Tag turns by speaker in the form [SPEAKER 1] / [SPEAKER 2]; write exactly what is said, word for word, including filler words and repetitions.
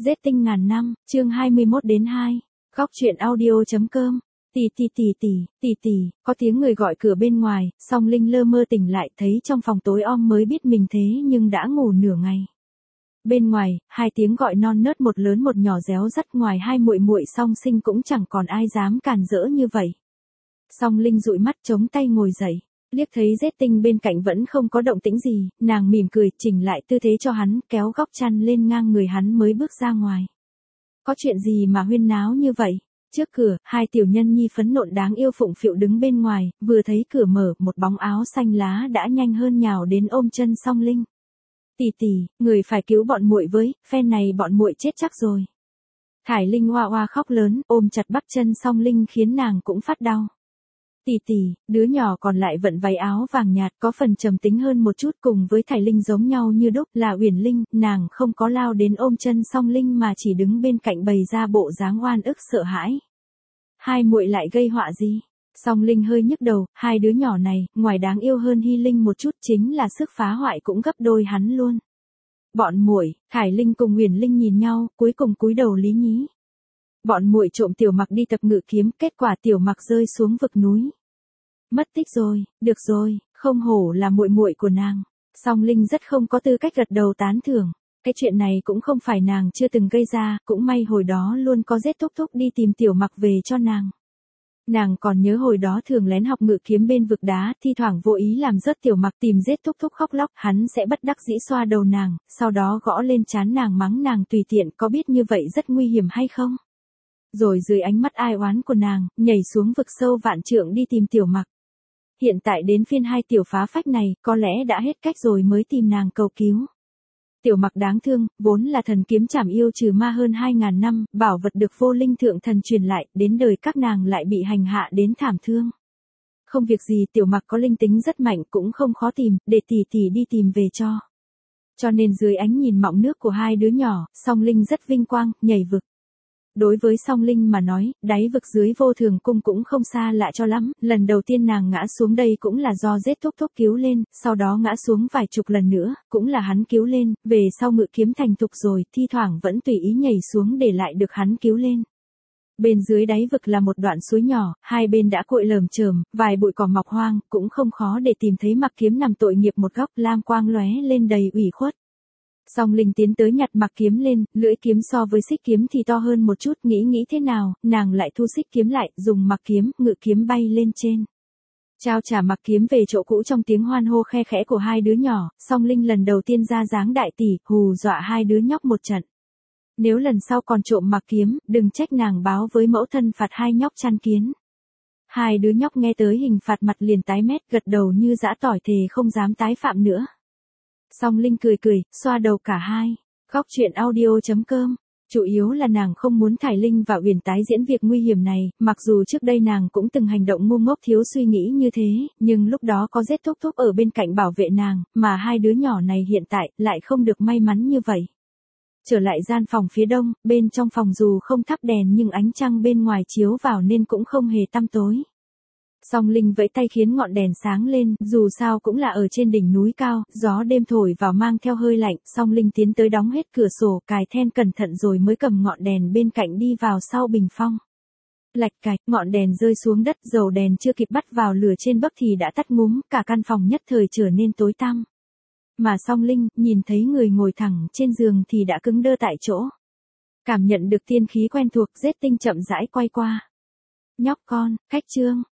[SPEAKER 1] Giết tinh ngàn năm, chương hai mươi mốt đến hai. Góc truyện audio.com. Tỷ tỷ tỷ tỷ, tỷ tỷ, có tiếng người gọi cửa bên ngoài, Song Linh lơ mơ tỉnh lại, thấy trong phòng tối om mới biết mình thế nhưng đã ngủ nửa ngày. Bên ngoài, hai tiếng gọi non nớt, một lớn một nhỏ réo rắt, ngoài hai muội muội Song Sinh cũng chẳng còn ai dám càn rỡ như vậy. Song Linh dụi mắt chống tay ngồi dậy, liếc thấy Giết Tinh bên cạnh vẫn không có động tĩnh gì, nàng mỉm cười, chỉnh lại tư thế cho hắn, kéo góc chăn lên ngang người hắn mới bước ra ngoài. Có chuyện gì mà huyên náo như vậy? Trước cửa, hai tiểu nhân nhi phấn nộn đáng yêu phụng phịu đứng bên ngoài, vừa thấy cửa mở, một bóng áo xanh lá đã nhanh hơn nhào đến ôm chân Song Linh. Tỷ tỷ, người phải cứu bọn muội với, phen này bọn muội chết chắc rồi. Thải Linh oa oa khóc lớn, ôm chặt bắp chân Song Linh khiến nàng cũng phát đau. Tỷ tỷ, đứa nhỏ còn lại vận váy áo vàng nhạt, có phần trầm tính hơn một chút, cùng với Thải Linh giống nhau như đúc, là Uyển Linh. Nàng không có lao đến ôm chân Song Linh mà chỉ đứng bên cạnh bày ra bộ dáng oan ức sợ hãi. Hai muội lại gây họa gì? Song Linh hơi nhức đầu, hai đứa nhỏ này, ngoài đáng yêu hơn Hy Linh một chút, chính là sức phá hoại cũng gấp đôi hắn luôn. Bọn muội, Thải Linh cùng Uyển Linh nhìn nhau, cuối cùng cúi đầu lý nhí. Bọn muội trộm Tiểu Mặc đi tập ngự kiếm, kết quả Tiểu Mặc rơi xuống vực núi. Mất tích rồi, được rồi, không hổ là muội muội của nàng. Song Linh rất không có tư cách gật đầu tán thưởng. Cái chuyện này cũng không phải nàng chưa từng gây ra, cũng may hồi đó luôn có Giết Thúc Thúc đi tìm Tiểu Mặc về cho nàng. Nàng còn nhớ hồi đó thường lén học ngự kiếm bên vực đá, thi thoảng vô ý làm rớt Tiểu Mặc tìm Giết Thúc Thúc khóc lóc, hắn sẽ bất đắc dĩ xoa đầu nàng, sau đó gõ lên trán nàng mắng nàng tùy tiện, có biết như vậy rất nguy hiểm hay không? Rồi dưới ánh mắt ai oán của nàng, nhảy xuống vực sâu vạn trượng đi tìm Tiểu Mặc. Hiện tại đến phiên hai tiểu phá phách này, có lẽ đã hết cách rồi mới tìm nàng cầu cứu. Tiểu Mặc đáng thương, vốn là thần kiếm trảm yêu trừ ma hơn hai ngàn năm, bảo vật được Vô Linh thượng thần truyền lại, đến đời các nàng lại bị hành hạ đến thảm thương. Không việc gì, Tiểu Mặc có linh tính rất mạnh, cũng không khó tìm, để tỷ tỷ đi tìm về cho. Cho nên dưới ánh nhìn mọng nước của hai đứa nhỏ, Song Linh rất vinh quang, nhảy vực. Đối với Song Linh mà nói, đáy vực dưới Vô Thường cung cũng không xa lạ cho lắm, lần đầu tiên nàng ngã xuống đây cũng là do Giết Thúc Thúc cứu lên, sau đó ngã xuống vài chục lần nữa, cũng là hắn cứu lên, về sau ngự kiếm thành thục rồi, thi thoảng vẫn tùy ý nhảy xuống để lại được hắn cứu lên. Bên dưới đáy vực là một đoạn suối nhỏ, hai bên đã cội lởm chởm, vài bụi cỏ mọc hoang, cũng không khó để tìm thấy Mặc Kiếm nằm tội nghiệp một góc, lam quang lóe lên đầy ủy khuất. Song Linh tiến tới nhặt Mặc Kiếm lên, lưỡi kiếm so với xích kiếm thì to hơn một chút, nghĩ nghĩ thế nào, nàng lại thu xích kiếm lại, dùng Mặc Kiếm, ngự kiếm bay lên trên. Trao trả Mặc Kiếm về chỗ cũ trong tiếng hoan hô khe khẽ của hai đứa nhỏ, Song Linh lần đầu tiên ra dáng đại tỷ, hù dọa hai đứa nhóc một trận. Nếu lần sau còn trộm Mặc Kiếm, đừng trách nàng báo với mẫu thân phạt hai nhóc chăn kiến. Hai đứa nhóc nghe tới hình phạt mặt liền tái mét, gật đầu như giã tỏi thề không dám tái phạm nữa. Song Linh cười cười, xoa đầu cả hai. Góc truyện audio.com. Chủ yếu là nàng không muốn Thải Linh và Uyển tái diễn việc nguy hiểm này, mặc dù trước đây nàng cũng từng hành động ngu ngốc thiếu suy nghĩ như thế, nhưng lúc đó có Giết Thúc Thúc ở bên cạnh bảo vệ nàng, mà hai đứa nhỏ này hiện tại lại không được may mắn như vậy. Trở lại gian phòng phía đông, bên trong phòng dù không thắp đèn nhưng ánh trăng bên ngoài chiếu vào nên cũng không hề tăm tối. Song Linh vẫy tay khiến ngọn đèn sáng lên, dù sao cũng là ở trên đỉnh núi cao, gió đêm thổi vào mang theo hơi lạnh, Song Linh tiến tới đóng hết cửa sổ, cài then cẩn thận rồi mới cầm ngọn đèn bên cạnh đi vào sau bình phong. Lạch cạch, ngọn đèn rơi xuống đất, dầu đèn chưa kịp bắt vào lửa trên bấc thì đã tắt ngúm, cả căn phòng nhất thời trở nên tối tăm. Mà Song Linh, nhìn thấy người ngồi thẳng trên giường thì đã cứng đơ tại chỗ. Cảm nhận được tiên khí quen thuộc, Giết Tinh chậm rãi quay qua. Nhóc con, khách trương.